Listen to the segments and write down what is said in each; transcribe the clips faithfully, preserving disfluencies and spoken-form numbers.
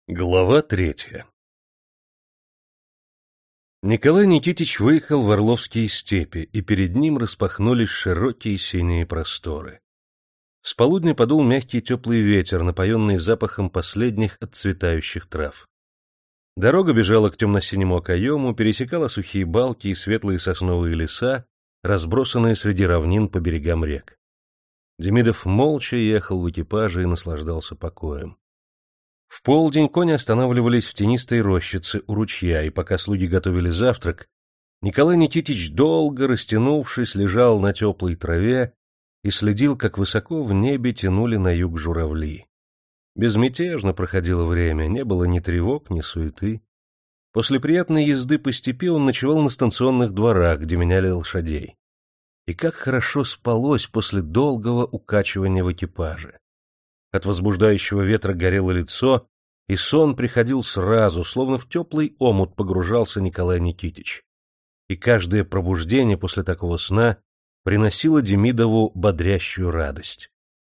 Глава третья. Николай Никитич выехал в Орловские степи, и перед ним распахнулись широкие синие просторы. С полудня подул мягкий теплый ветер, напоенный запахом последних отцветающих трав. Дорога бежала к темно-синему окоему, пересекала сухие балки и светлые сосновые леса, разбросанные среди равнин по берегам рек. Демидов молча ехал в экипаже и наслаждался покоем. В полдень кони останавливались в тенистой рощице у ручья, и пока слуги готовили завтрак, Николай Никитич, долго растянувшись, лежал на теплой траве и следил, как высоко в небе тянули на юг журавли. Безмятежно проходило время, не было ни тревог, ни суеты. После приятной езды по степи он ночевал на станционных дворах, где меняли лошадей. И как хорошо спалось после долгого укачивания в экипаже. От возбуждающего ветра горело лицо, и сон приходил сразу, словно в теплый омут погружался Николай Никитич. И каждое пробуждение после такого сна приносило Демидову бодрящую радость.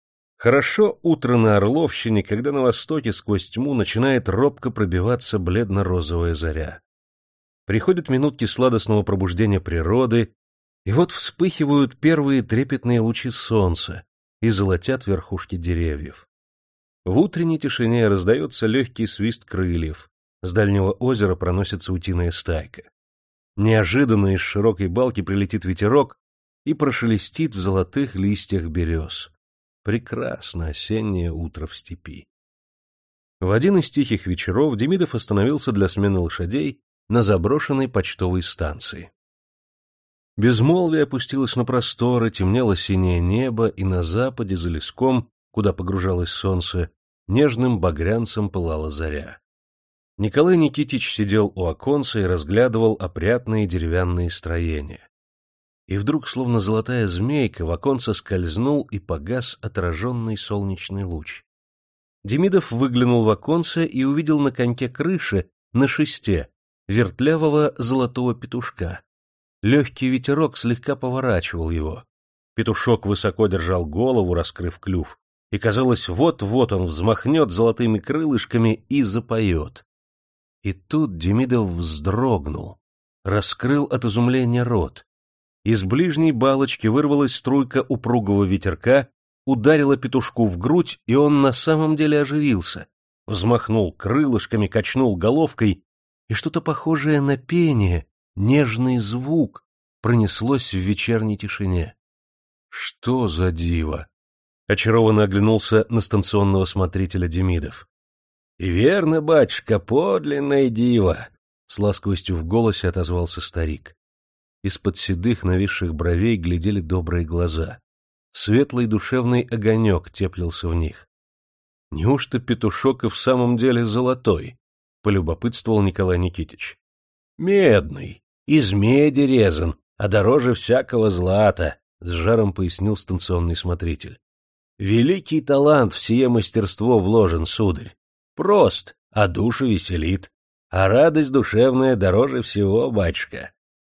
Хорошо утро на Орловщине, когда на востоке сквозь тьму начинает робко пробиваться бледно-розовая заря. Приходят минутки сладостного пробуждения природы, и вот вспыхивают первые трепетные лучи солнца и золотят верхушки деревьев. В утренней тишине раздается легкий свист крыльев, с дальнего озера проносится утиная стайка. Неожиданно из широкой балки прилетит ветерок и прошелестит в золотых листьях берез. Прекрасно осеннее утро в степи. В один из тихих вечеров Демидов остановился для смены лошадей на заброшенной почтовой станции. Безмолвие опустилось на просторы, темнело синее небо, и на западе, за леском, куда погружалось солнце, нежным багрянцем пылала заря. Николай Никитич сидел у оконца и разглядывал опрятные деревянные строения. И вдруг, словно золотая змейка, в оконце скользнул и погас отраженный солнечный луч. Демидов выглянул в оконце и увидел на коньке крыши, на шесте, вертлявого золотого петушка. Легкий ветерок слегка поворачивал его. Петушок высоко держал голову, раскрыв клюв, и, казалось, вот-вот он взмахнет золотыми крылышками и запоет. И тут Демидов вздрогнул, раскрыл от изумления рот. Из ближней балочки вырвалась струйка упругого ветерка, ударила петушку в грудь, и он на самом деле оживился, взмахнул крылышками, качнул головкой, и что-то похожее на пение, нежный звук пронеслось в вечерней тишине. Что за диво! Очарованно оглянулся на станционного смотрителя Демидов. — И верно, батюшка, подлинное диво! — с ласковостью в голосе отозвался старик. Из-под седых нависших бровей глядели добрые глаза. Светлый душевный огонек теплился в них. — Неужто петушок и в самом деле золотой? — полюбопытствовал Николай Никитич. — Медный, из меди резан, а дороже всякого злата, — с жаром пояснил станционный смотритель. Великий талант в сие мастерство вложен, сударь. Прост, а душу веселит, а радость душевная дороже всего, батюшка.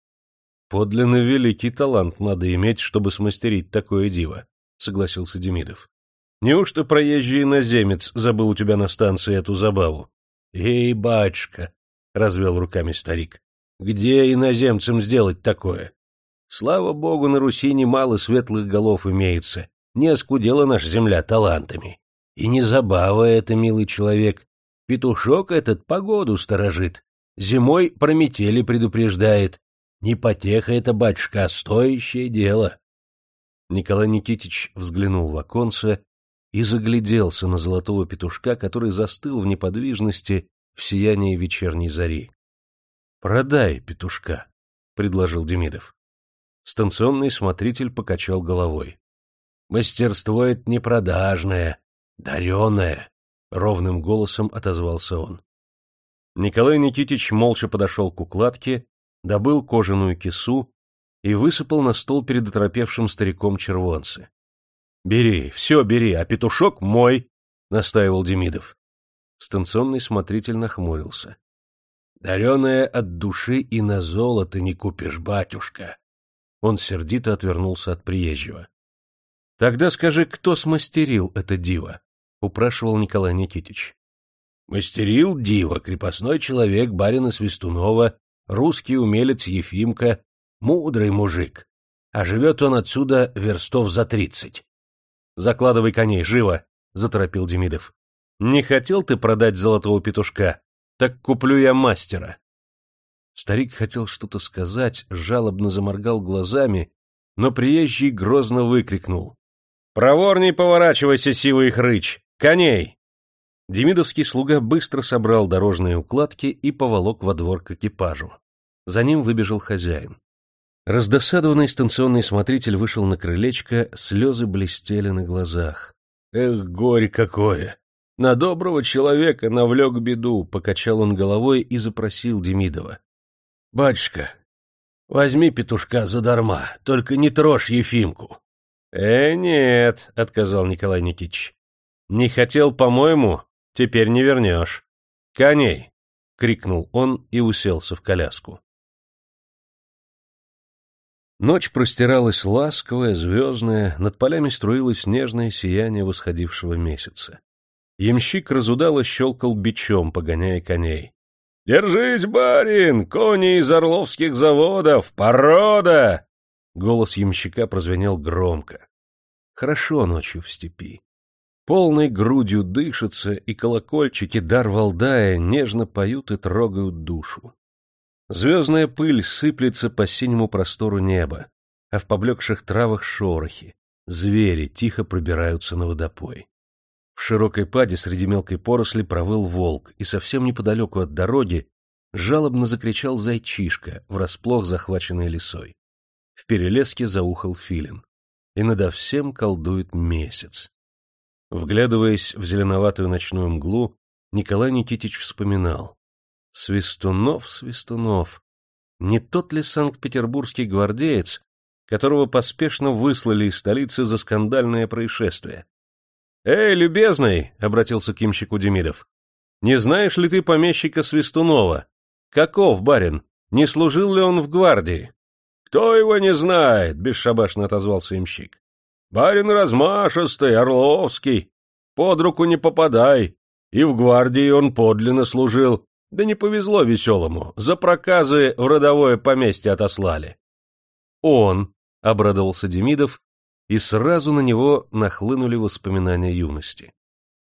Подлинно великий талант надо иметь, чтобы смастерить такое диво, — согласился Демидов. Неужто проезжий иноземец забыл у тебя на станции эту забаву? — Эй, батюшка, — развел руками старик, — где иноземцам сделать такое? Слава богу, на Руси немало светлых голов имеется. Не оскудела наша земля талантами. И не забава это, милый человек. Петушок этот погоду сторожит. Зимой про метели предупреждает. Не потеха это, батюшка, а стоящее дело. Николай Никитич взглянул в оконце и загляделся на золотого петушка, который застыл в неподвижности в сиянии вечерней зари. — Продай петушка, — предложил Демидов. Станционный смотритель покачал головой. Мастерство это не продажное, дареное, — ровным голосом отозвался он. Николай Никитич молча подошел к укладке, добыл кожаную кису и высыпал на стол перед оторопевшим стариком червонцы. — Бери, все бери, а петушок мой, — настаивал Демидов. Станционный смотритель нахмурился. — Дареное от души и на золото не купишь, батюшка. Он сердито отвернулся от приезжего. — Тогда скажи, кто смастерил это диво? — упрашивал Николай Никитич. Мастерил диво, крепостной человек барина Свистунова, русский умелец Ефимка, мудрый мужик. А живет он отсюда верстов за тридцать. — Закладывай коней, живо! — заторопил Демидов. — Не хотел ты продать золотого петушка? Так куплю я мастера. Старик хотел что-то сказать, жалобно заморгал глазами, но приезжий грозно выкрикнул: — Проворней поворачивайся, сивый хрыч! Коней! Демидовский слуга быстро собрал дорожные укладки и поволок во двор к экипажу. За ним выбежал хозяин. Раздосадованный станционный смотритель вышел на крылечко, слезы блестели на глазах. — Эх, горе какое! На доброго человека навлек беду! — покачал он головой и запросил Демидова. — Батюшка, возьми петушка задарма, только не трожь Ефимку. — Э, нет, — отказал Николай Никитич. — Не хотел, по-моему, теперь не вернешь. — Коней! — крикнул он и уселся в коляску. Ночь простиралась ласковая, звездная, над полями струилось нежное сияние восходившего месяца. Ямщик разудало щелкал бичом, погоняя коней. — Держись, барин! Кони из орловских заводов! Порода! Голос ямщика прозвенел громко. Хорошо ночью в степи. Полной грудью дышится, и колокольчики дар Валдая нежно поют и трогают душу. Звездная пыль сыплется по синему простору неба, а в поблекших травах шорохи, звери тихо пробираются на водопой. В широкой паде среди мелкой поросли провыл волк, и совсем неподалеку от дороги жалобно закричал зайчишка, врасплох захваченный лисой. В перелеске заухал филин, и надо всем колдует месяц. Вглядываясь в зеленоватую ночную мглу, Николай Никитич вспоминал: Свистунов, Свистунов, не тот ли санкт-петербургский гвардеец, которого поспешно выслали из столицы за скандальное происшествие? — Эй, любезный! — обратился к ямщику Демидов. — Не знаешь ли ты помещика Свистунова? Каков барин? Не служил ли он в гвардии? — Кто его не знает? — бесшабашно отозвался ямщик. — Барин размашистый, орловский. Под руку не попадай. И в гвардии он подлинно служил. Да не повезло веселому. За проказы в родовое поместье отослали. — Он! — обрадовался Демидов, и сразу на него нахлынули воспоминания юности.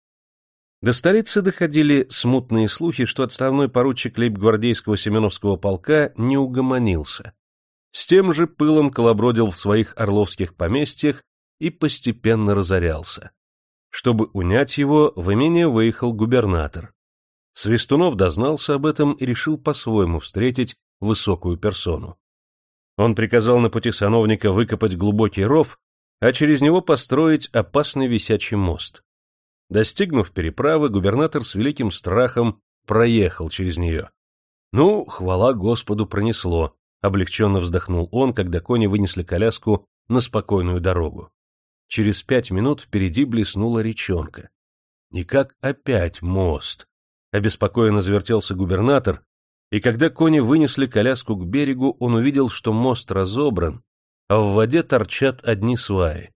До столицы доходили смутные слухи, что отставной поручик лейб-гвардейского Семеновского полка не угомонился. С тем же пылом колобродил в своих орловских поместьях и постепенно разорялся. Чтобы унять его, в имение выехал губернатор. Свистунов дознался об этом и решил по-своему встретить высокую персону. Он приказал на пути сановника выкопать глубокий ров, а через него построить опасный висячий мост. Достигнув переправы, губернатор с великим страхом проехал через нее. Ну, хвала Господу, пронесло, облегченно вздохнул он, когда кони вынесли коляску на спокойную дорогу. Через пять минут впереди блеснула речонка. Никак опять мост. Обеспокоенно завертелся губернатор, и когда кони вынесли коляску к берегу, он увидел, что мост разобран, а в воде торчат одни сваи.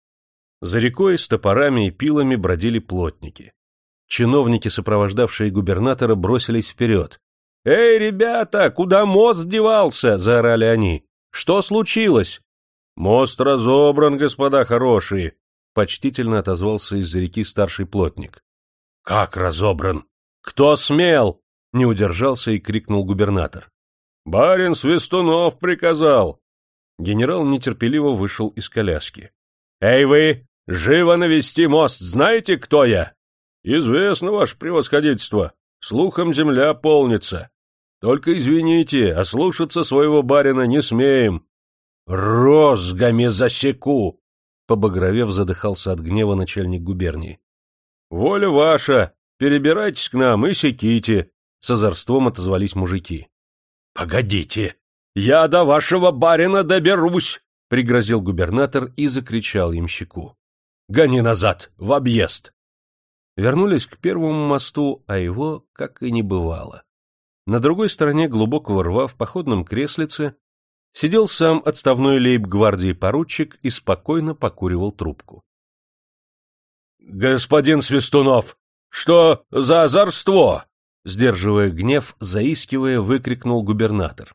За рекой с топорами и пилами бродили плотники. Чиновники, сопровождавшие губернатора, бросились вперед. — Эй, ребята, куда мост девался? — заорали они. — Что случилось? — Мост разобран, господа хорошие, — почтительно отозвался из-за реки старший плотник. — Как разобран? Кто смел? — не удержался и крикнул губернатор. — Барин Свистунов приказал. Генерал нетерпеливо вышел из коляски. — Эй вы, живо навести мост, знаете, кто я? — Известно, ваше превосходительство, слухом земля полнится. Только извините, ослушаться своего барина не смеем. — Розгами засеку! — побагровев задыхался от гнева начальник губернии. — Воля ваша, перебирайтесь к нам и секите! — с озорством отозвались мужики. — Погодите! «Я до вашего барина доберусь!» — пригрозил губернатор и закричал ямщику. «Гони назад, в объезд!» Вернулись к первому мосту, а его как и не бывало. На другой стороне глубокого рва в походном креслице сидел сам отставной лейб-гвардии поручик и спокойно покуривал трубку. — Господин Свистунов, Что за озорство? Сдерживая гнев, заискивая, выкрикнул губернатор.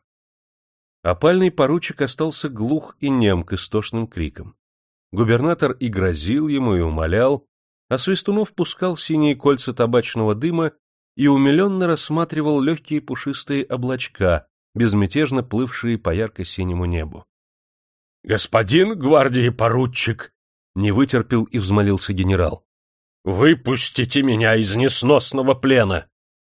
Опальный поручик остался глух и нем к истошным крикам. Губернатор и грозил ему, и умолял, а Свистунов пускал синие кольца табачного дыма и умиленно рассматривал легкие пушистые облачка, безмятежно плывшие по ярко-синему небу. — Господин гвардии поручик! — не вытерпел и взмолился генерал. — Выпустите меня из несносного плена!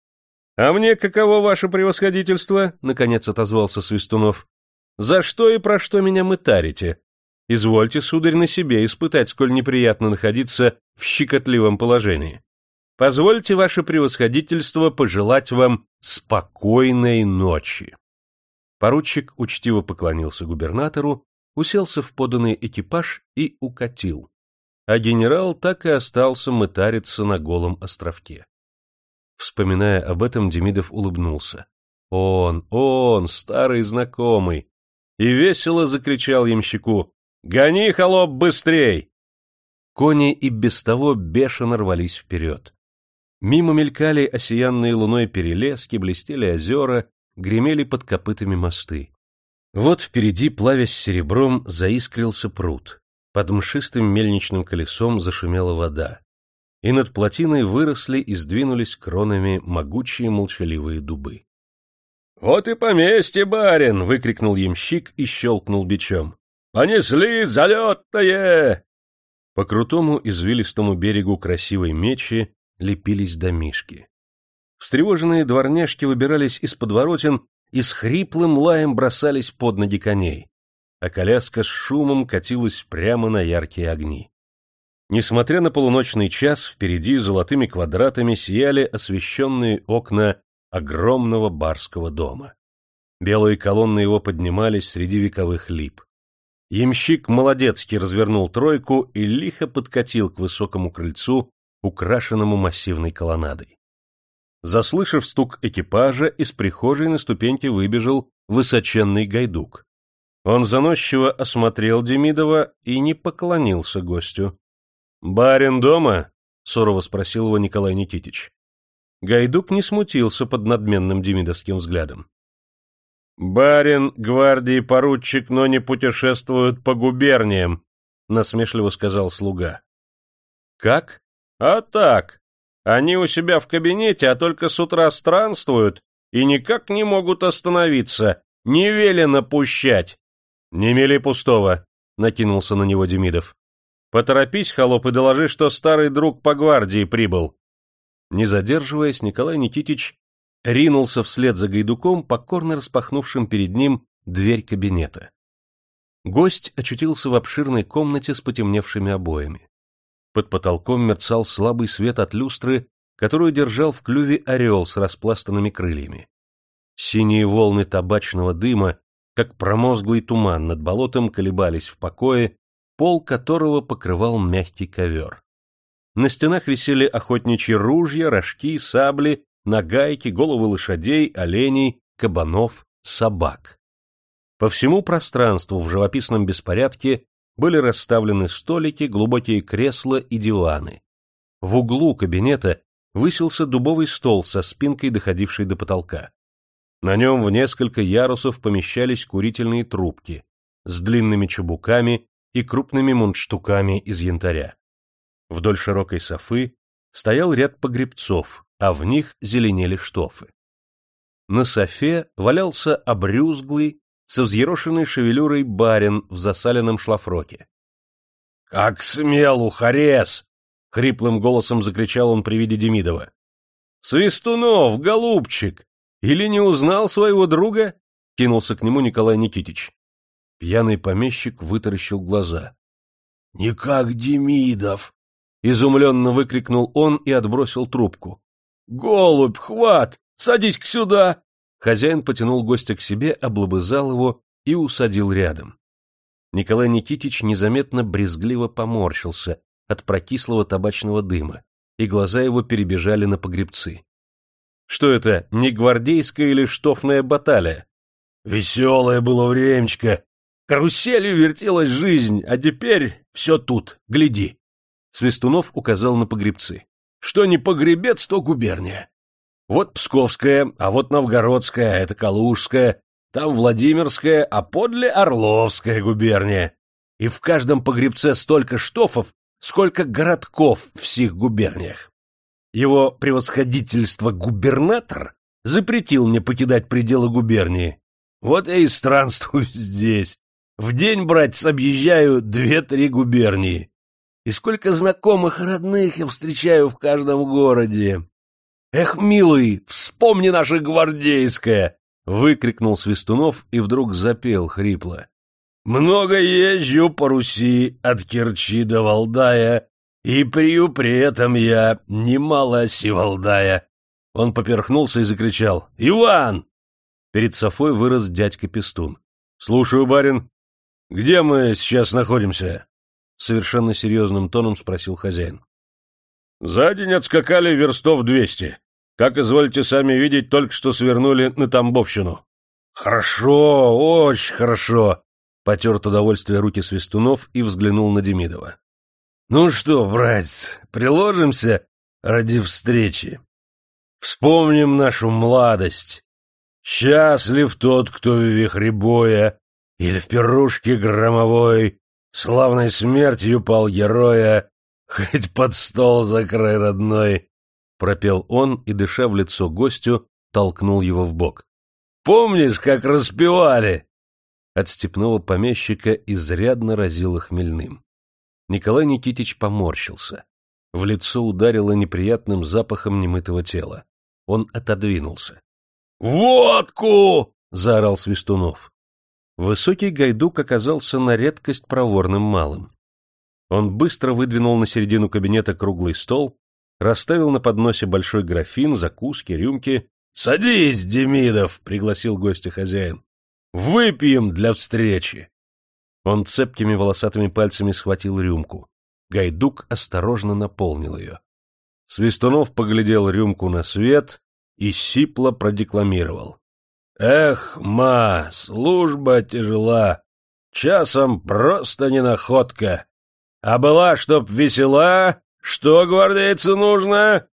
— А мне каково ваше превосходительство? — наконец отозвался Свистунов. — За что и про что меня мытарите? Извольте, сударь, на себе испытать, сколь неприятно находиться в щекотливом положении. Позвольте, ваше превосходительство, пожелать вам спокойной ночи. Поручик учтиво поклонился губернатору, уселся в поданный экипаж и укатил. А генерал так и остался мытариться на голом островке. Вспоминая об этом, Демидов улыбнулся. Он, он, старый знакомый! И весело закричал ямщику: «Гони, холоп, быстрей!» Кони и без того бешено рвались вперед. Мимо мелькали осиянные луной перелески, блестели озера, гремели под копытами мосты. Вот впереди, плавясь серебром, заискрился пруд. Под мшистым мельничным колесом зашумела вода. И над плотиной выросли и сдвинулись кронами могучие молчаливые дубы. — Вот и поместье, барин! — выкрикнул ямщик и щелкнул бичом. — Понесли залетное! По крутому извилистому берегу красивой мечи лепились домишки. Встревоженные дворняжки выбирались из подворотен и с хриплым лаем бросались под ноги коней, а коляска с шумом катилась прямо на яркие огни. Несмотря на полуночный час, впереди золотыми квадратами сияли освещенные окна огромного барского дома. Белые колонны его поднимались среди вековых лип. Ямщик молодецки развернул тройку и лихо подкатил к высокому крыльцу, украшенному массивной колоннадой. Заслышав стук экипажа, из прихожей на ступеньки выбежал высоченный гайдук. Он заносчиво осмотрел Демидова и не поклонился гостю. — Барин дома? — сурово спросил его Николай Никитич. Гайдук не смутился под надменным демидовским взглядом. — Барин гвардии поручик, но не путешествует по губерниям, — насмешливо сказал слуга. — Как? — А так. Они у себя в кабинете, а только с утра странствуют и никак не могут остановиться. Не велено пущать. — Не мели пустого, — накинулся на него Демидов. — Поторопись, холоп, и доложи, что старый друг по гвардии прибыл. Не задерживаясь, Николай Никитич ринулся вслед за гайдуком, покорно распахнувшим перед ним дверь кабинета. Гость очутился в обширной комнате с потемневшими обоями. Под потолком мерцал слабый свет от люстры, которую держал в клюве орел с распластанными крыльями. Синие волны табачного дыма, как промозглый туман над болотом, колебались в покое, пол которого покрывал мягкий ковер. На стенах висели охотничьи ружья, рожки, сабли, нагайки, головы лошадей, оленей, кабанов, собак. По всему пространству в живописном беспорядке были расставлены столики, глубокие кресла и диваны. В углу кабинета высился дубовый стол со спинкой, доходившей до потолка. На нем в несколько ярусов помещались курительные трубки с длинными чубуками и крупными мундштуками из янтаря. Вдоль широкой софы стоял ряд погребцов, а в них зеленели штофы. На софе валялся обрюзглый, со взъерошенной шевелюрой барин в засаленном шлафроке. — Как смел, ухарес! — хриплым голосом закричал он при виде Демидова. — Свистунов, голубчик! Или не узнал своего друга? — кинулся к нему Николай Никитич. Пьяный помещик вытаращил глаза. — Никак Демидов! — изумленно выкрикнул он и отбросил трубку. — Голубь, хват! Садись-ка сюда! Хозяин потянул гостя к себе, облобызал его и усадил рядом. Николай Никитич незаметно брезгливо поморщился от прокислого табачного дыма, и глаза его перебежали на погребцы. Что это, не гвардейская или штофная баталия? Веселое было времечко, каруселью вертелась жизнь, а теперь все тут, гляди. Свистунов указал на погребцы. Что не погребец, то губерния. Вот Псковская, а вот Новгородская, а это Калужская, там Владимирская, а подле Орловская губерния. И в каждом погребце столько штофов, сколько городков в сих губерниях. Его превосходительство губернатор запретил мне покидать пределы губернии. Вот я и странствую здесь. В день, братец, объезжаю две-три губернии. И сколько знакомых и родных я встречаю в каждом городе. Эх, милый, вспомни наше гвардейское! Выкрикнул Свистунов и вдруг запел хрипло. Много езжу по Руси от Керчи до Валдая, и прию при этом я немало сивалдая. Он поперхнулся и закричал: «Иван!» Перед Софой вырос дядька Пестун. «Слушаю, барин. Где мы сейчас находимся?» Совершенно серьезным тоном спросил хозяин. «За день отскакали верстов двести. Как изволите сами видеть, только что свернули на Тамбовщину». «Хорошо, очень хорошо!» Потер от удовольствия руки Свистунов и взглянул на Демидова. «Ну что, братец, приложимся ради встречи. Вспомним нашу младость. Счастлив тот, кто в вихре боя или в пирушке громовой славной смертью пал героя, хоть под стол за край родной», — пропел он и, дыша в лицо гостю, толкнул его в бок. «Помнишь, как распевали?» От степного помещика изрядно разило хмельным. Николай Никитич поморщился. В лицо ударило неприятным запахом немытого тела. Он отодвинулся. «Водку!» — заорал Свистунов. Высокий гайдук оказался на редкость проворным малым. Он быстро выдвинул на середину кабинета круглый стол, расставил на подносе большой графин, закуски, рюмки. «Садись, Демидов!» — пригласил гостя хозяин. «Выпьем для встречи!» Он цепкими волосатыми пальцами схватил рюмку. Гайдук осторожно наполнил ее. Свистунов поглядел рюмку на свет и сипло продекламировал. «Эх, ма, служба тяжела, часом просто не находка. А была, чтоб весела, что гвардейцу нужно?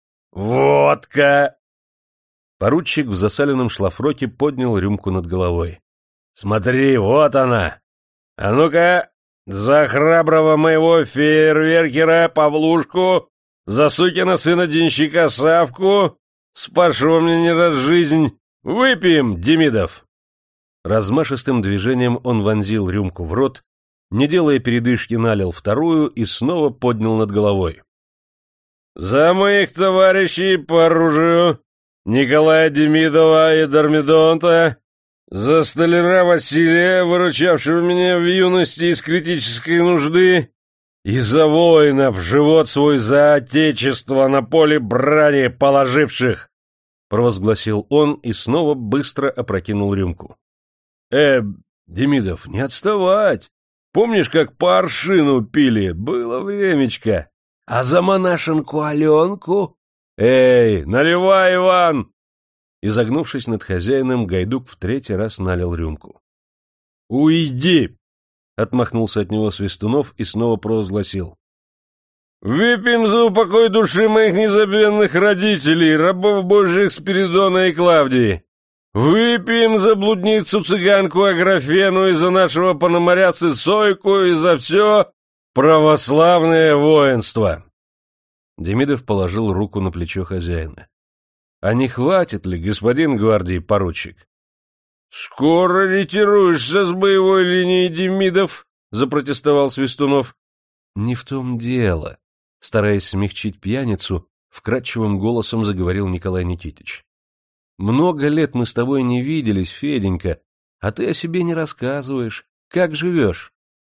Водка!» Поручик в засаленном шлафроке поднял рюмку над головой. «Смотри, вот она! А ну-ка, за храброго моего фейерверкера Павлушку, за сукина сына денщика Савку, спашу мне не раз жизнь, выпьем, Демидов!» Размашистым движением он вонзил рюмку в рот, не делая передышки, налил вторую и снова поднял над головой. «За моих товарищей по оружию, Николая Демидова и Дормидонта, за столяра Василия, выручавшего меня в юности из критической нужды, и за воинов, живот свой за отечество на поле брани положивших», — провозгласил он и снова быстро опрокинул рюмку. «Э, Демидов, не отставать! Помнишь, как по аршину пили? Было времечко. А за монашенку Аленку? Эй, наливай, Иван!» Изогнувшись над хозяином, гайдук в третий раз налил рюмку. «Уйди!» — отмахнулся от него Свистунов и снова провозгласил. «Выпьем за упокой души моих незабвенных родителей, рабов божьих Спиридона и Клавдии! Выпьем за блудницу-цыганку Аграфену и за нашего пономаря Сойку и за все православное воинство!» Демидов положил руку на плечо хозяина. «А не хватит ли, господин гвардии поручик?» «Скоро ретируешься с боевой линии, Демидов?» — запротестовал Свистунов. «Не в том дело», — стараясь смягчить пьяницу, вкрадчивым голосом заговорил Николай Никитич. «Много лет мы с тобой не виделись, Феденька, а ты о себе не рассказываешь. Как живешь?»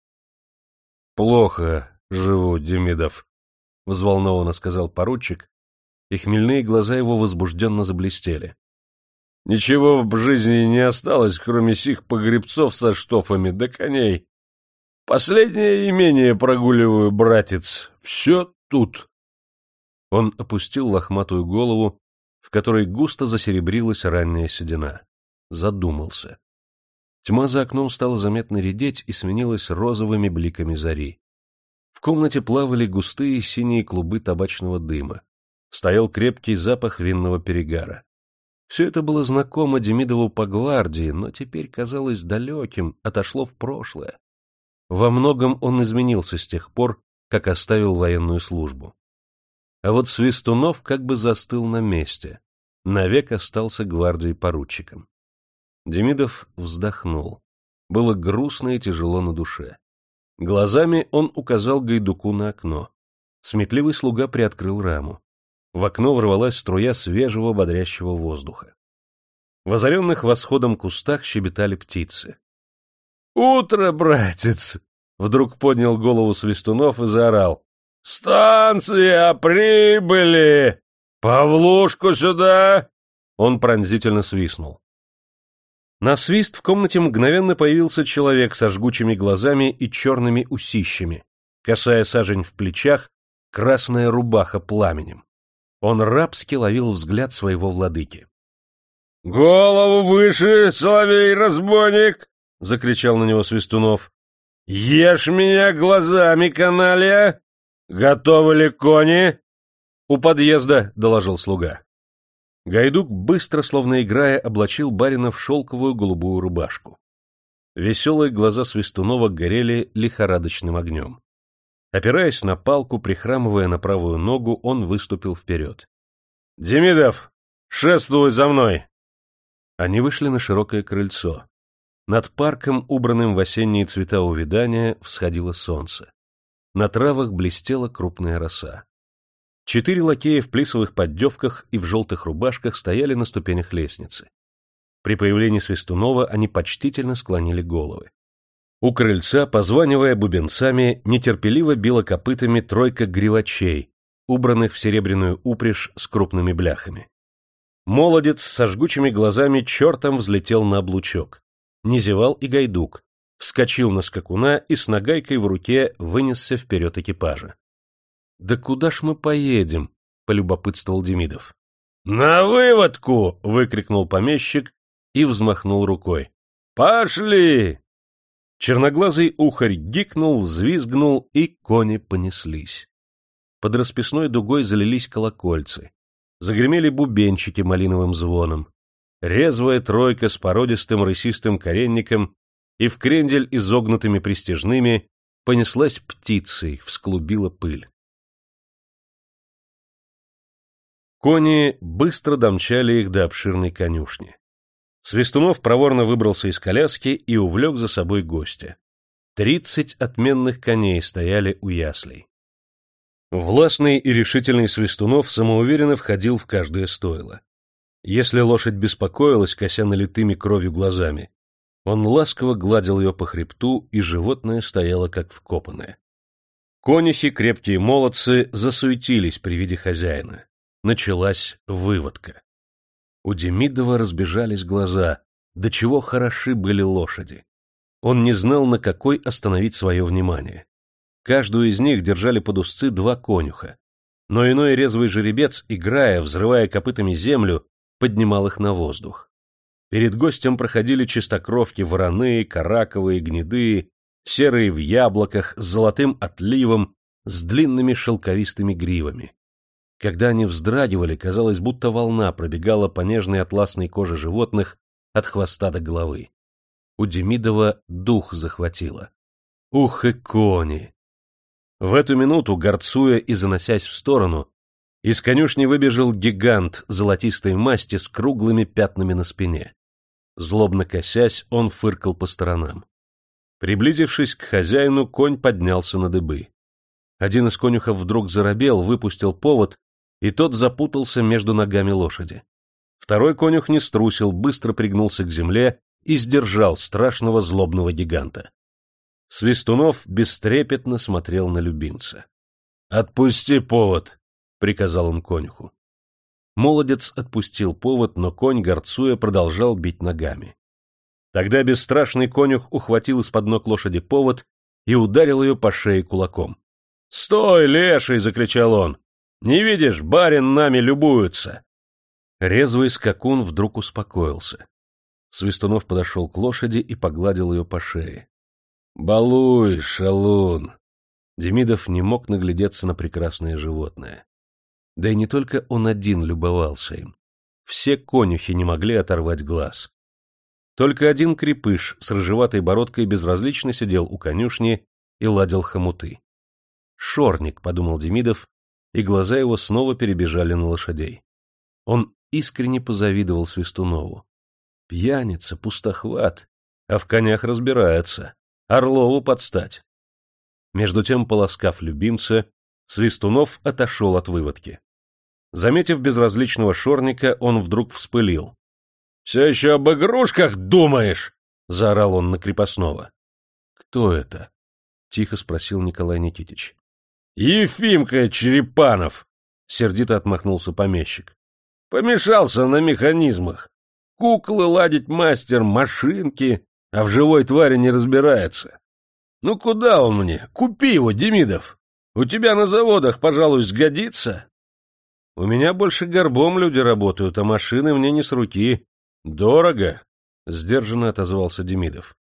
«Плохо живу, Демидов», — взволнованно сказал поручик, и хмельные глаза его возбужденно заблестели. «Ничего в жизни не осталось, кроме сих погребцов со штофами да коней. Последнее имение прогуливаю, братец, все тут». Он опустил лохматую голову, в которой густо засеребрилась ранняя седина. Задумался. Тьма за окном стала заметно редеть и сменилась розовыми бликами зари. В комнате плавали густые синие клубы табачного дыма. Стоял крепкий запах винного перегара. Все это было знакомо Демидову по гвардии, но теперь казалось далеким, отошло в прошлое. Во многом он изменился с тех пор, как оставил военную службу. А вот Свистунов как бы застыл на месте, навек остался гвардией поручиком. Демидов вздохнул. Было грустно и тяжело на душе. Глазами он указал Гайдуку на окно. Сметливый слуга приоткрыл раму. В окно ворвалась струя свежего бодрящего воздуха. В озаренных восходом кустах щебетали птицы. — Утро, братец! — вдруг поднял голову Свистунов и заорал. — Станция, прибыли! Павлушку сюда! Он пронзительно свистнул. На свист в комнате мгновенно появился человек со жгучими глазами и черными усищами, косая сажень в плечах, красная рубаха пламенем. Он рабски ловил взгляд своего владыки. — Голову выше, соловей-разбойник! — закричал на него Свистунов. — Ешь меня глазами, каналья! Готовы ли кони? — У подъезда, — доложил слуга. Гайдук, быстро, словно играя, облачил барина в шелковую голубую рубашку. Веселые глаза Свистунова горели лихорадочным огнем. Опираясь на палку, прихрамывая на правую ногу, он выступил вперед. — Демидов, шествуй за мной! Они вышли на широкое крыльцо. Над парком, убранным в осенние цвета увядания, всходило солнце. На травах блестела крупная роса. Четыре лакея в плисовых поддевках и в желтых рубашках стояли на ступенях лестницы. При появлении Свистунова они почтительно склонили головы. У крыльца, позванивая бубенцами, нетерпеливо била копытами тройка гривачей, убранных в серебряную упряжь с крупными бляхами. Молодец со жгучими глазами чертом взлетел на облучок. Не зевал и Гайдук, вскочил на скакуна и с нагайкой в руке вынесся вперед экипажа. — Да куда ж мы поедем? — полюбопытствовал Демидов. — На выводку! — выкрикнул помещик и взмахнул рукой. — Пошли! Черноглазый ухарь гикнул, взвизгнул, и кони понеслись. Под расписной дугой залились колокольцы. Загремели бубенчики малиновым звоном. Резвая тройка с породистым рысистым коренником и в крендель изогнутыми пристяжными понеслась птицей, всклубила пыль. Кони быстро домчали их до обширной конюшни. Свистунов проворно выбрался из коляски и увлек за собой гостя. Тридцать отменных коней стояли у яслей. Властный и решительный Свистунов самоуверенно входил в каждое стойло. Если лошадь беспокоилась, кося налитыми кровью глазами, он ласково гладил ее по хребту, и животное стояло как вкопанное. Конюхи, крепкие молодцы, засуетились при виде хозяина. Началась выводка. У Демидова разбежались глаза, до чего хороши были лошади. Он не знал, на какой остановить свое внимание. Каждую из них держали под узцы два конюха, но иной резвый жеребец, играя, взрывая копытами землю, поднимал их на воздух. Перед гостем проходили чистокровки вороные, караковые, гнедые, серые в яблоках, с золотым отливом, с длинными шелковистыми гривами. Когда они вздрагивали, казалось, будто волна пробегала по нежной атласной коже животных от хвоста до головы. У Демидова дух захватило. Ух и кони! В эту минуту, горцуя и заносясь в сторону, из конюшни выбежал гигант золотистой масти с круглыми пятнами на спине. Злобно косясь, он фыркал по сторонам. Приблизившись к хозяину, конь поднялся на дыбы. Один из конюхов вдруг заробел, выпустил повод, и тот запутался между ногами лошади. Второй конюх не струсил, быстро пригнулся к земле и сдержал страшного злобного гиганта. Свистунов бестрепетно смотрел на любимца. — Отпусти повод! — приказал он конюху. Молодец отпустил повод, но конь, горцуя, продолжал бить ногами. Тогда бесстрашный конюх ухватил из-под ног лошади повод и ударил ее по шее кулаком. — Стой, леший! — закричал он. — Не видишь, барин нами любуется! Резвый скакун вдруг успокоился. Свистунов подошел к лошади и погладил ее по шее. — Балуй, шалун! Демидов не мог наглядеться на прекрасное животное. Да и не только он один любовался им. Все конюхи не могли оторвать глаз. Только один крепыш с рыжеватой бородкой безразлично сидел у конюшни и ладил хомуты. «Шорник», — подумал Демидов, и глаза его снова перебежали на лошадей. Он искренне позавидовал Свистунову. Пьяница, пустохват, а в конях разбирается. Орлову подстать. Между тем, полоскав любимца, Свистунов отошел от выводки. Заметив безразличного Шорника, он вдруг вспылил. — Все еще об игрушках думаешь? — заорал он на крепостного. — Кто это? — тихо спросил Николай Никитич. — Ефимка Черепанов! — сердито отмахнулся помещик. — Помешался на механизмах. Куклы ладить мастер, машинки, а в живой твари не разбирается. Ну куда он мне? Купи его, Демидов. У тебя на заводах, пожалуй, сгодится. У меня больше горбом люди работают, а машины мне не с руки. Дорого, — сдержанно отозвался Демидов.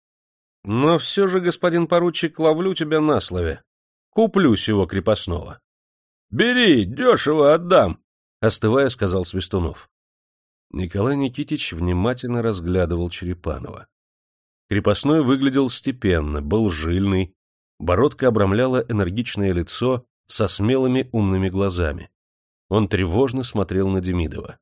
Но все же, господин поручик, ловлю тебя на слове. Куплю сего крепостного. Бери, дешево отдам, — остывая, сказал Свистунов. Николай Никитич внимательно разглядывал Черепанова. Крепостной выглядел степенно, был жильный, бородка обрамляла энергичное лицо со смелыми умными глазами. Он тревожно смотрел на Демидова.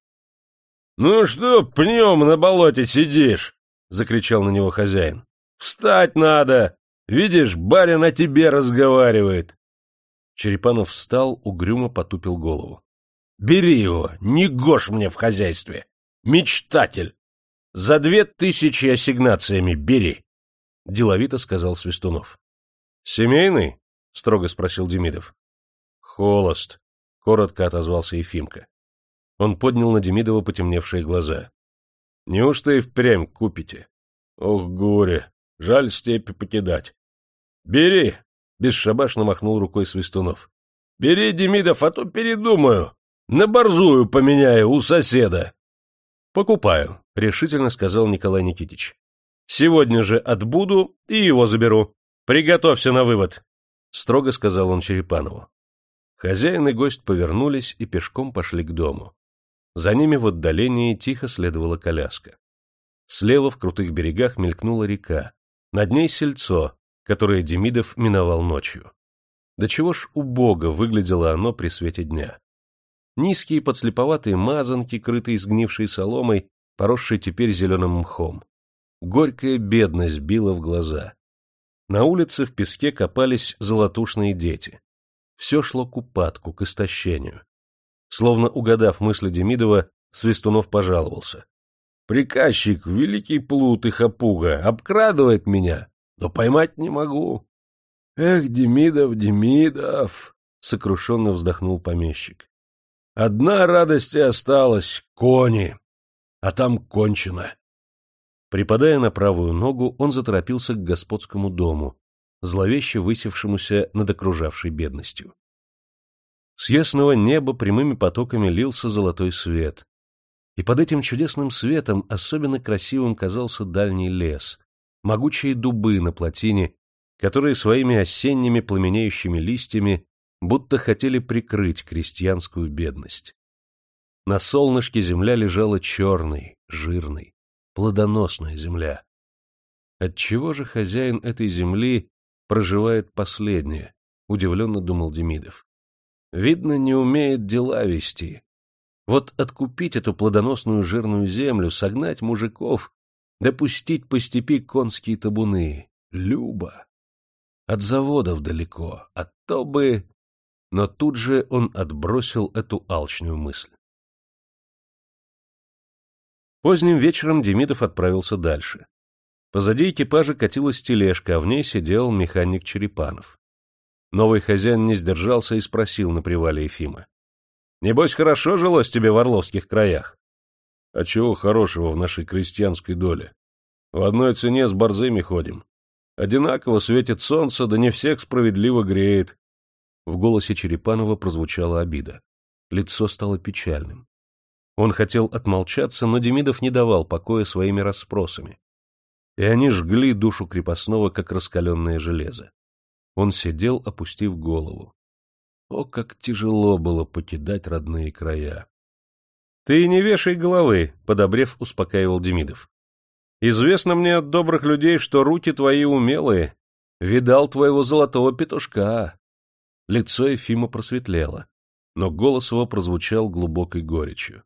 — Ну что пнем на болоте сидишь? — закричал на него хозяин. — Встать надо! Видишь, барин о тебе разговаривает. Черепанов встал, угрюмо потупил голову. — Бери его, не гож мне в хозяйстве! Мечтатель! За две тысячи ассигнациями бери! — деловито сказал Свистунов. — Семейный? — строго спросил Демидов. — Холост, — коротко отозвался Ефимка. Он поднял на Демидова потемневшие глаза. — Неужто и впрямь купите? Ох, горе! Жаль степи покидать. — Бери! — бесшабашно махнул рукой Свистунов. — Бери, Демидов, а то передумаю. На борзую поменяю у соседа. — Покупаю, — решительно сказал Николай Никитич. — Сегодня же отбуду и его заберу. Приготовься на вывод, — строго сказал он Черепанову. Хозяин и гость повернулись и пешком пошли к дому. За ними в отдалении тихо следовала коляска. Слева в крутых берегах мелькнула река, над ней сельцо, которое Демидов миновал ночью. До чего ж убого выглядело оно при свете дня. Низкие подслеповатые мазанки, крытые сгнившей соломой, поросшей теперь зеленым мхом. Горькая бедность била в глаза. На улице в песке копались золотушные дети. Все шло к упадку, к истощению. Словно угадав мысли Демидова, Свистунов пожаловался. — Приказчик, великий плут и хапуга, обкрадывает меня, но поймать не могу. — Эх, Демидов, Демидов! — сокрушенно вздохнул помещик. — Одна радость и осталась — кони, а там кончено. Припадая на правую ногу, он заторопился к господскому дому, зловеще высевшемуся над окружавшей бедностью. С ясного неба прямыми потоками лился золотой свет, и под этим чудесным светом особенно красивым казался дальний лес, могучие дубы на плотине, которые своими осенними пламенеющими листьями будто хотели прикрыть крестьянскую бедность. На солнышке земля лежала черной, жирной, плодоносная земля. Отчего же хозяин этой земли проживает последнее, удивленно думал Демидов. Видно, не умеет дела вести. Вот откупить эту плодоносную жирную землю, согнать мужиков, допустить по степи конские табуны. Любо. От заводов далеко, а то бы... Но тут же он отбросил эту алчную мысль. Поздним вечером Демидов отправился дальше. Позади экипажа катилась тележка, а в ней сидел механик Черепанов. Новый хозяин не сдержался и спросил на привале Ефима. — Небось, хорошо жилось тебе в орловских краях? — А чего хорошего в нашей крестьянской доле? В одной цене с борзыми ходим. Одинаково светит солнце, да не всех справедливо греет. В голосе Черепанова прозвучала обида. Лицо стало печальным. Он хотел отмолчаться, но Демидов не давал покоя своими расспросами. И они жгли душу крепостного, как раскаленное железо. Он сидел, опустив голову. О, как тяжело было покидать родные края! — Ты не вешай головы, — подобрев, успокаивал Демидов. — Известно мне от добрых людей, что руки твои умелые. Видал твоего золотого петушка. Лицо Ефима просветлело, но голос его прозвучал глубокой горечью.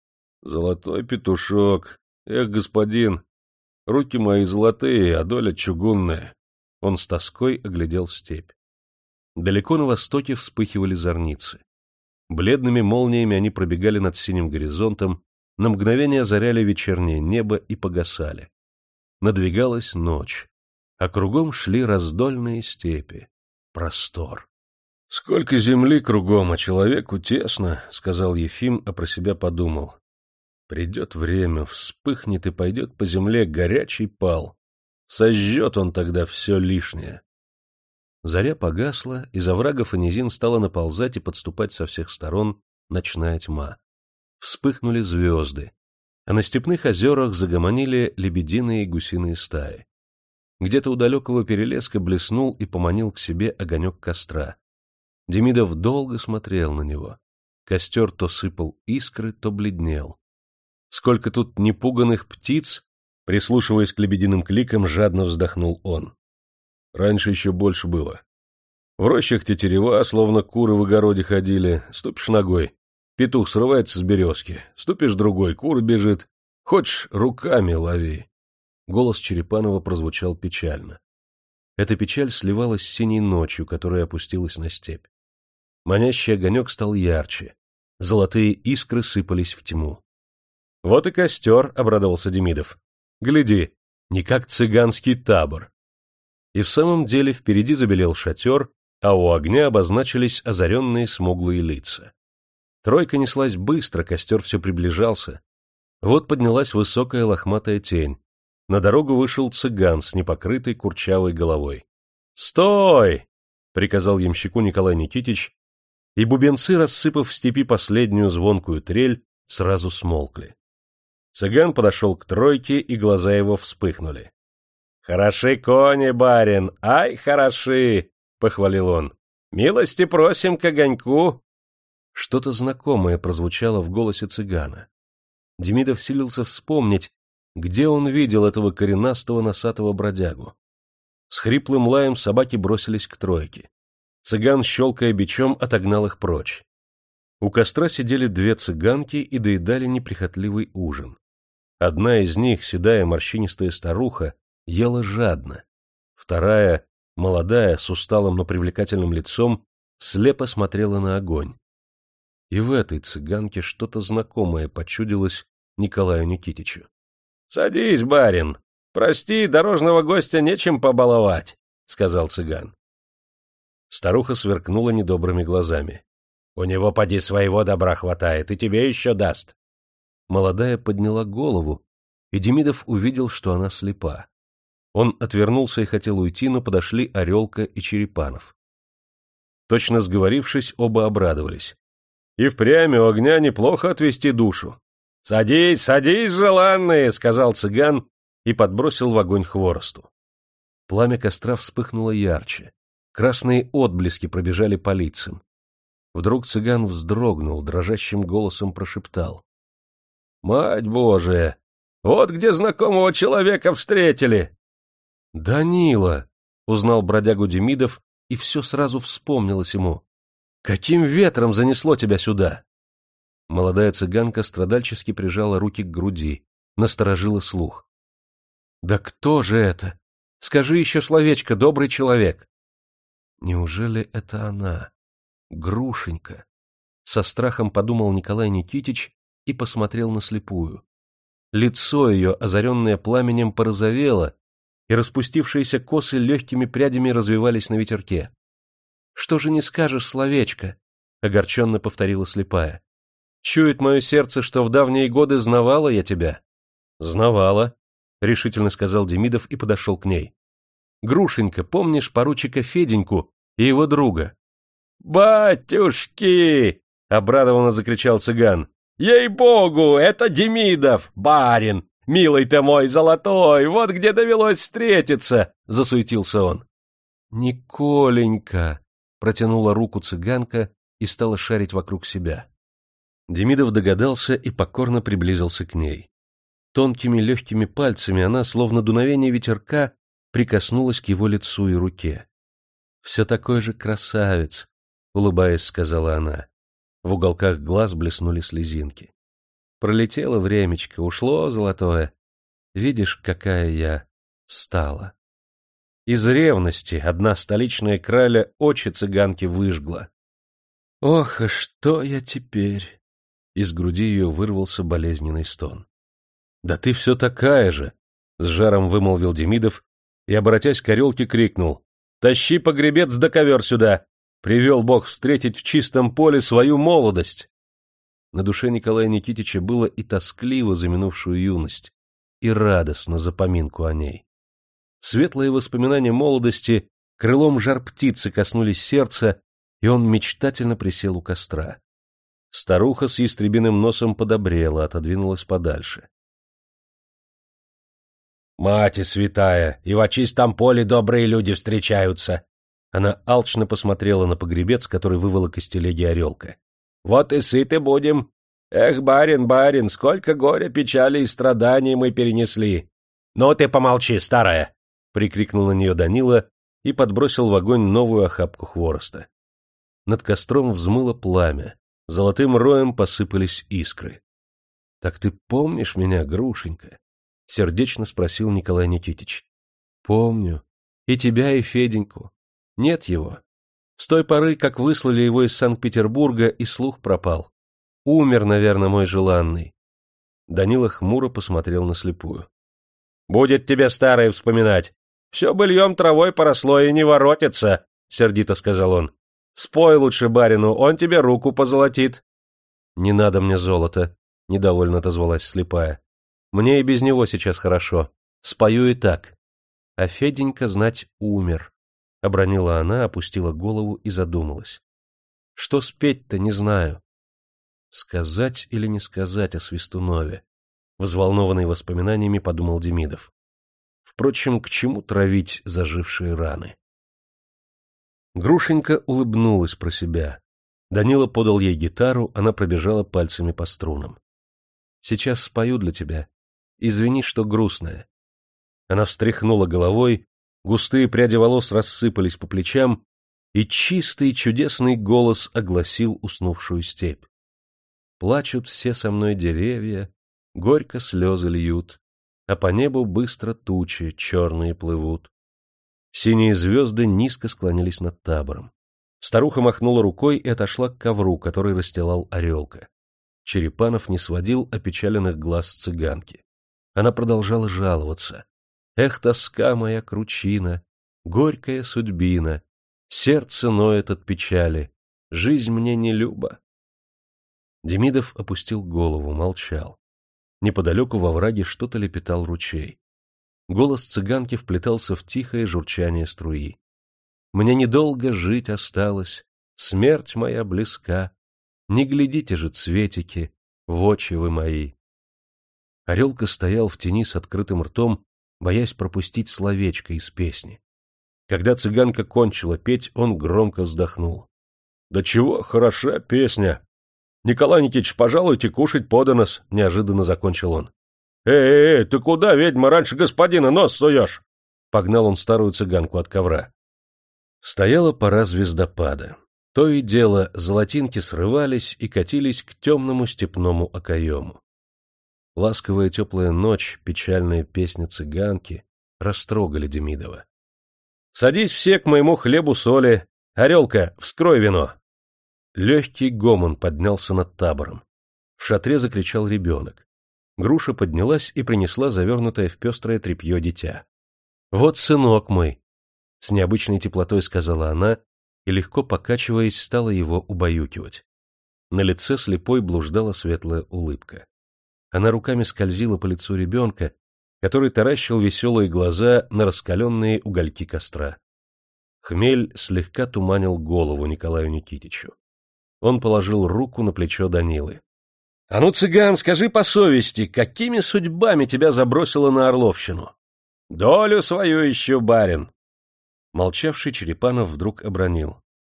— Золотой петушок! Эх, господин! Руки мои золотые, а доля чугунная! Он с тоской оглядел степь. Далеко на востоке вспыхивали зорницы. Бледными молниями они пробегали над синим горизонтом, на мгновение озаряли вечернее небо и погасали. Надвигалась ночь, а кругом шли раздольные степи. Простор. — Сколько земли кругом, а человеку тесно, — сказал Ефим, а про себя подумал. Придет время, вспыхнет и пойдет по земле горячий пал. Сожжет он тогда все лишнее. Заря погасла, из оврагов и низин стала наползать и подступать со всех сторон ночная тьма. Вспыхнули звезды, а на степных озерах загомонили лебединые и гусиные стаи. Где-то у далекого перелеска блеснул и поманил к себе огонек костра. Демидов долго смотрел на него. Костер то сыпал искры, то бледнел. Сколько тут непуганных птиц! Прислушиваясь к лебединым кликам, жадно вздохнул он. Раньше еще больше было. В рощах тетерева, словно куры в огороде ходили. Ступишь ногой, петух срывается с березки. Ступишь другой, кур бежит. Хочешь, руками лови. Голос Черепанова прозвучал печально. Эта печаль сливалась с синей ночью, которая опустилась на степь. Манящий огонек стал ярче. Золотые искры сыпались в тьму. — Вот и костер, — обрадовался Демидов. — Гляди, не как цыганский табор. И в самом деле впереди забелел шатер, а у огня обозначились озаренные смуглые лица. Тройка неслась быстро, костер все приближался. Вот поднялась высокая лохматая тень. На дорогу вышел цыган с непокрытой курчавой головой. «Стой!» — приказал ямщику Николай Никитич, и бубенцы, рассыпав в степи последнюю звонкую трель, сразу смолкли. Цыган подошел к тройке, и глаза его вспыхнули. — Хороши кони, барин, ай, хороши! — похвалил он. — Милости просим к огоньку! Что-то знакомое прозвучало в голосе цыгана. Демидов силился вспомнить, где он видел этого коренастого носатого бродягу. С хриплым лаем собаки бросились к тройке. Цыган, щелкая бичом, отогнал их прочь. У костра сидели две цыганки и доедали неприхотливый ужин. Одна из них, седая морщинистая старуха, ела жадно. Вторая, молодая, с усталым, но привлекательным лицом, слепо смотрела на огонь. И в этой цыганке что-то знакомое почудилось Николаю Никитичу. — Садись, барин. Прости, дорожного гостя нечем побаловать, — сказал цыган. Старуха сверкнула недобрыми глазами. — У него поди своего добра хватает, и тебе еще даст. Молодая подняла голову, и Демидов увидел, что она слепа. Он отвернулся и хотел уйти, но подошли Орелка и Черепанов. Точно сговорившись, оба обрадовались. — И впрямь у огня неплохо отвести душу. — Садись, садись, желанные, — сказал цыган и подбросил в огонь хворосту. Пламя костра вспыхнуло ярче. Красные отблески пробежали по лицам. Вдруг цыган вздрогнул, дрожащим голосом прошептал. — Мать Божия! Вот где знакомого человека встретили! — Данила! — узнал бродягу Демидов, и все сразу вспомнилось ему. — Каким ветром занесло тебя сюда? Молодая цыганка страдальчески прижала руки к груди, насторожила слух. — Да кто же это? Скажи еще словечко, добрый человек. Неужели это она? Грушенька. Со страхом подумал Николай Никитич и посмотрел на слепую. Лицо ее, озаренное пламенем, порозовело, и распустившиеся косы легкими прядями развивались на ветерке. — Что же не скажешь словечко? — огорченно повторила слепая. — Чует мое сердце, что в давние годы знавала я тебя. — Знавала, — решительно сказал Демидов и подошел к ней. — Грушенька, помнишь поручика Феденьку и его друга? — Батюшки! — обрадованно закричал цыган. — Ей-богу, это Демидов, барин! Милый ты мой золотой, вот где довелось встретиться! — засуетился он. — Николенька! — протянула руку цыганка и стала шарить вокруг себя. Демидов догадался и покорно приблизился к ней. Тонкими легкими пальцами она, словно дуновение ветерка, прикоснулась к его лицу и руке. — Все такой же красавец, — улыбаясь, сказала она. В уголках глаз блеснули слезинки. Пролетело времечко, ушло золотое. Видишь, какая я стала. Из ревности одна столичная краля очи цыганки выжгла. Ох, а что я теперь? Из груди ее вырвался болезненный стон. — Да ты все такая же! — с жаром вымолвил Демидов и, обратясь к орелке, крикнул. — Тащи погребец да ковер сюда! Привел Бог встретить в чистом поле свою молодость! На душе Николая Никитича было и тоскливо за минувшую юность, и радостно за поминку о ней. Светлые воспоминания молодости крылом жар птицы коснулись сердца, и он мечтательно присел у костра. Старуха с ястребиным носом подобрела, отодвинулась подальше. — Мати святая, и во чистом поле добрые люди встречаются! Она алчно посмотрела на погребец, который выволок из телеги орелка. — Вот и сыты будем! Эх, барин, барин, сколько горя, печали и страданий мы перенесли! — Ну ты помолчи, старая! — прикрикнул на нее Данила и подбросил в огонь новую охапку хвороста. Над костром взмыло пламя, золотым роем посыпались искры. — Так ты помнишь меня, Грушенька? — сердечно спросил Николай Никитич. — Помню. И тебя, и Феденьку. Нет его. С той поры, как выслали его из Санкт-Петербурга, и слух пропал. Умер, наверное, мой желанный. Данила хмуро посмотрел на слепую. — Будет тебе старое вспоминать. Все быльем травой поросло и не воротится, — сердито сказал он. — Спой лучше барину, он тебе руку позолотит. — Не надо мне золота, — недовольно отозвалась слепая. — Мне и без него сейчас хорошо. Спою и так. А Феденька, знать, умер. — обронила она, опустила голову и задумалась. — Что спеть-то, не знаю. Сказать или не сказать о Свистунове? Взволнованный воспоминаниями подумал Демидов. Впрочем, к чему травить зажившие раны? Грушенька улыбнулась про себя. Данила подал ей гитару, она пробежала пальцами по струнам. — Сейчас спою для тебя. Извини, что грустная. Она встряхнула головой, густые пряди волос рассыпались по плечам, и чистый чудесный голос огласил уснувшую степь. Плачут все со мной деревья, горько слезы льют, а по небу быстро тучи черные плывут. Синие звезды низко склонились над табором. Старуха махнула рукой и отошла к ковру, который расстилал орелка. Черепанов не сводил опечаленных глаз с цыганки. Она продолжала жаловаться. Эх, тоска моя кручина, горькая судьбина, сердце ноет от печали, жизнь мне не люба. Демидов опустил голову, молчал. Неподалеку во враге что-то лепетал ручей. Голос цыганки вплетался в тихое журчание струи. Мне недолго жить осталось, смерть моя близка, не глядите же, цветики, в очи вы мои. Орелка стоял в тени с открытым ртом, боясь пропустить словечко из песни. Когда цыганка кончила петь, он громко вздохнул. — Да чего хороша песня! Николай Никитич, пожалуйте, кушать подано-с, — неожиданно закончил он. Эй, — Эй, ты куда, ведьма, раньше господина нос суешь? — погнал он старую цыганку от ковра. Стояла пора звездопада. То и дело золотинки срывались и катились к темному степному окоему. Ласковая теплая ночь, печальная песня цыганки растрогали Демидова. — Садись все к моему хлебу соли. Орелка, вскрой вино. Легкий гомон поднялся над табором. В шатре закричал ребенок. Груша поднялась и принесла завернутое в пестрое тряпье дитя. — Вот сынок мой! — с необычной теплотой сказала она и, легко покачиваясь, стала его убаюкивать. На лице слепой блуждала светлая улыбка. Она руками скользила по лицу ребенка, который таращил веселые глаза на раскаленные угольки костра. Хмель слегка туманил голову Николаю Никитичу. Он положил руку на плечо Данилы. — А ну, цыган, скажи по совести, какими судьбами тебя забросило на Орловщину? — Долю свою ищу, барин. Молчавший Черепанов вдруг обронил. —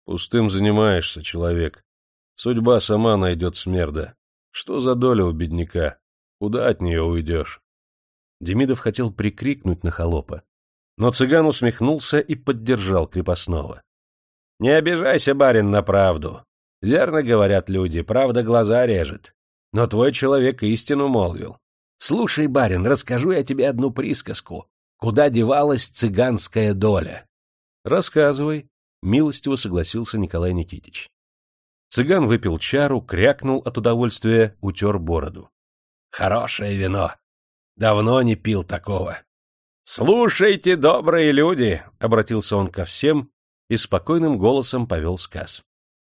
Пустым занимаешься, человек. Судьба сама найдет смерда. Что за доля у бедняка? Куда от нее уйдешь? Демидов хотел прикрикнуть на холопа, но цыган усмехнулся и поддержал крепостного. — Не обижайся, барин, на правду. Верно говорят люди, правда глаза режет. Но твой человек истину молвил. Слушай, барин, расскажу я тебе одну присказку. Куда девалась цыганская доля? — Рассказывай, — милостиво согласился Николай Никитич. Цыган выпил чару, крякнул от удовольствия, утер бороду. — Хорошее вино. Давно не пил такого. — Слушайте, добрые люди, — обратился он ко всем и спокойным голосом повел сказ.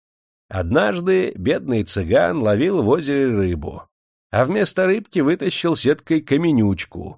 Однажды бедный цыган ловил в озере рыбу, а вместо рыбки вытащил сеткой каменючку.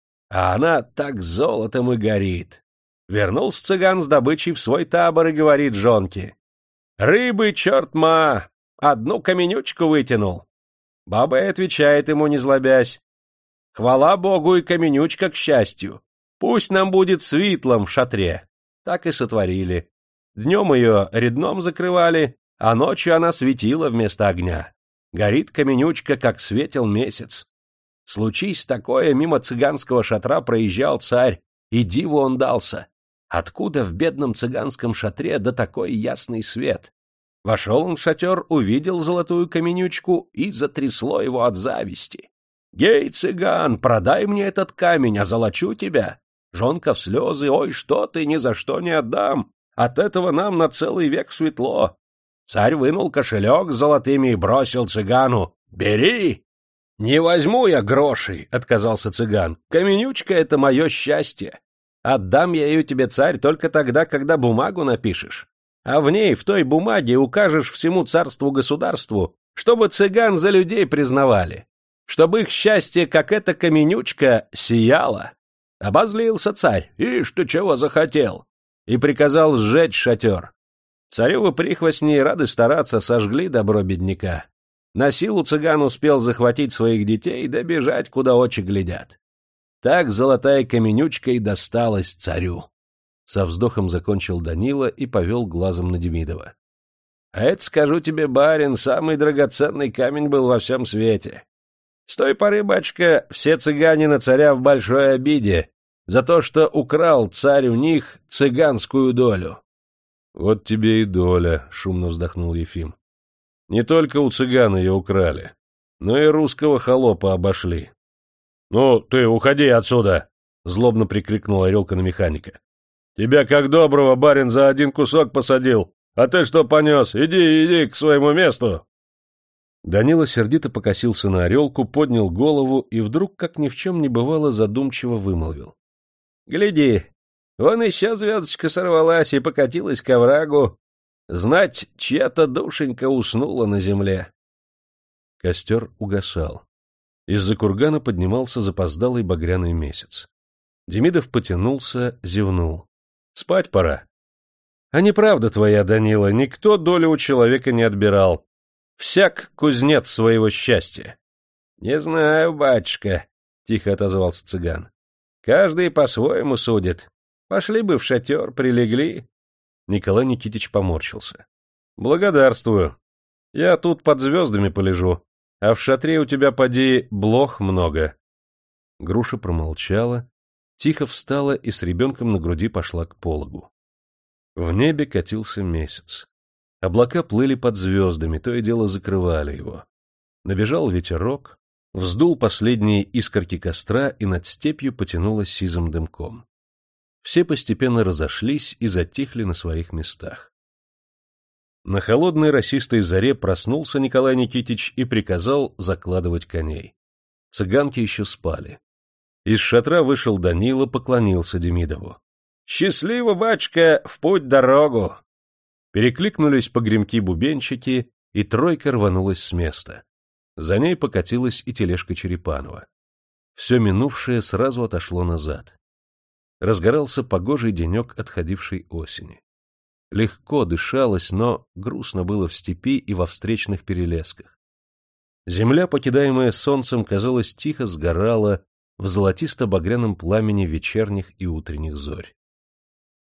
А она так золотом и горит. Вернулся цыган с добычей в свой табор и говорит жонке: «Рыбы, черт ма, одну каменючку вытянул». Баба и отвечает ему, не злобясь: «Хвала Богу и каменючка к счастью. Пусть нам будет светлом в шатре». Так и сотворили. Днем ее редном закрывали, а ночью она светила вместо огня. Горит каменючка, как светил месяц. Случись такое, мимо цыганского шатра проезжал царь, и диву он дался. Откуда в бедном цыганском шатре да такой ясный свет? Вошел он в шатер, увидел золотую каменючку, и затрясло его от зависти. «Гей, цыган, продай мне этот камень, озолочу тебя!» Жонка в слезы: «Ой, что ты, ни за что не отдам! От этого нам на целый век светло!» Царь вынул кошелек с золотыми и бросил цыгану: «Бери!» «Не возьму я грошей», — отказался цыган. «Каменючка — это мое счастье. Отдам я ее тебе, царь, только тогда, когда бумагу напишешь. А в ней, в той бумаге, укажешь всему царству-государству, чтобы цыган за людей признавали, чтобы их счастье, как эта каменючка, сияло». Обозлился царь: «Ишь ты чего захотел?» и приказал сжечь шатер. Царевы прихвостни, рады стараться, сожгли добро бедняка. На силу цыган успел захватить своих детей да бежать, куда очи глядят. Так золотая каменючка и досталась царю. Со вздохом закончил Данила и повел глазом на Демидова. — А это, скажу тебе, барин, самый драгоценный камень был во всем свете. С той поры, батюшка, все цыгане на царя в большой обиде за то, что украл царь у них цыганскую долю. — Вот тебе и доля, — шумно вздохнул Ефим. — Не только у цыган ее украли, но и русского холопа обошли. — Ну, ты уходи отсюда! — злобно прикрикнул Орелка на механика. — Тебя, как доброго, барин за один кусок посадил, а ты что понес? Иди, иди к своему месту! Данила сердито покосился на Орелку, поднял голову и вдруг, как ни в чем не бывало, задумчиво вымолвил: — Гляди, вон еще звездочка сорвалась и покатилась к оврагу. Знать, чья-то душенька уснула на земле. Костер угасал. Из-за кургана поднимался запоздалый багряный месяц. Демидов потянулся, зевнул. — Спать пора. — А неправда твоя, Данила, никто долю у человека не отбирал. Всяк кузнец своего счастья. — Не знаю, батюшка, — тихо отозвался цыган. — Каждый по-своему судит. Пошли бы в шатер, прилегли. Николай Никитич поморщился. — Благодарствую. Я тут под звездами полежу, а в шатре у тебя, поди, блох много. Груша промолчала, тихо встала и с ребенком на груди пошла к пологу. В небе катился месяц. Облака плыли под звездами, то и дело закрывали его. Набежал ветерок, вздул последние искорки костра, и над степью потянуло сизым дымком. Все постепенно разошлись и затихли на своих местах. На холодной росистой заре проснулся Николай Никитич и приказал закладывать коней. Цыганки еще спали. Из шатра вышел Данила, поклонился Демидову. — Счастливо, батюшка, в путь-дорогу! Перекликнулись погремки-бубенчики, и тройка рванулась с места. За ней покатилась и тележка Черепанова. Все минувшее сразу отошло назад. Разгорался погожий денек отходившей осени. Легко дышалось, но грустно было в степи и во встречных перелесках. Земля, покидаемая солнцем, казалось, тихо сгорала в золотисто-багряном пламени вечерних и утренних зорь.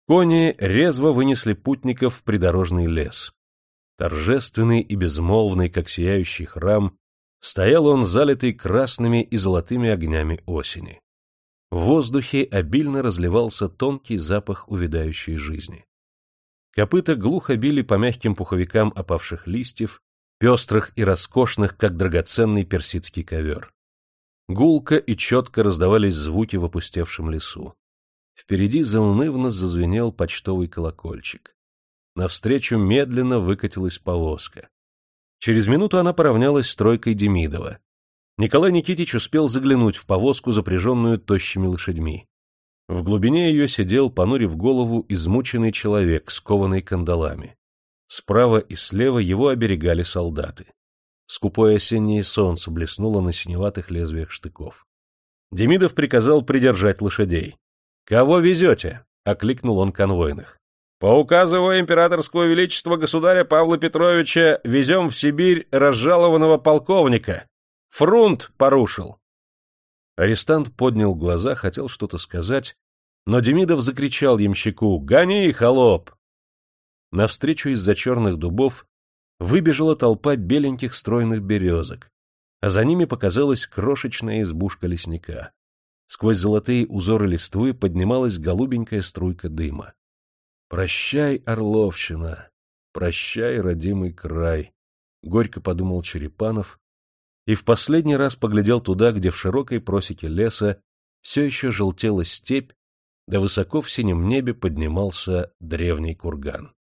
Кони резво вынесли путников в придорожный лес. Торжественный и безмолвный, как сияющий храм, стоял он, залитый красными и золотыми огнями осени. В воздухе обильно разливался тонкий запах увядающей жизни. Копыта глухо били по мягким пуховикам опавших листьев, пестрых и роскошных, как драгоценный персидский ковер. Гулко и четко раздавались звуки в опустевшем лесу. Впереди заунывно зазвенел почтовый колокольчик. Навстречу медленно выкатилась повозка. Через минуту она поравнялась с тройкой Демидова. Николай Никитич успел заглянуть в повозку, запряженную тощими лошадьми. В глубине ее сидел, понурив голову, измученный человек, скованный кандалами. Справа и слева его оберегали солдаты. Скупое осеннее солнце блеснуло на синеватых лезвиях штыков. Демидов приказал придержать лошадей. — Кого везете? — окликнул он конвойных. — По указу его императорского величества государя Павла Петровича везем в Сибирь разжалованного полковника. Фрунт порушил. Арестант поднял глаза, хотел что-то сказать, но Демидов закричал ямщику: «Гони, холоп!» Навстречу из-за черных дубов выбежала толпа беленьких стройных березок, а за ними показалась крошечная избушка лесника. Сквозь золотые узоры листвы поднималась голубенькая струйка дыма. «Прощай, Орловщина! Прощай, родимый край!» — горько подумал Черепанов и в последний раз поглядел туда, где в широкой просеке леса все еще желтела степь, да высоко в синем небе поднимался древний курган.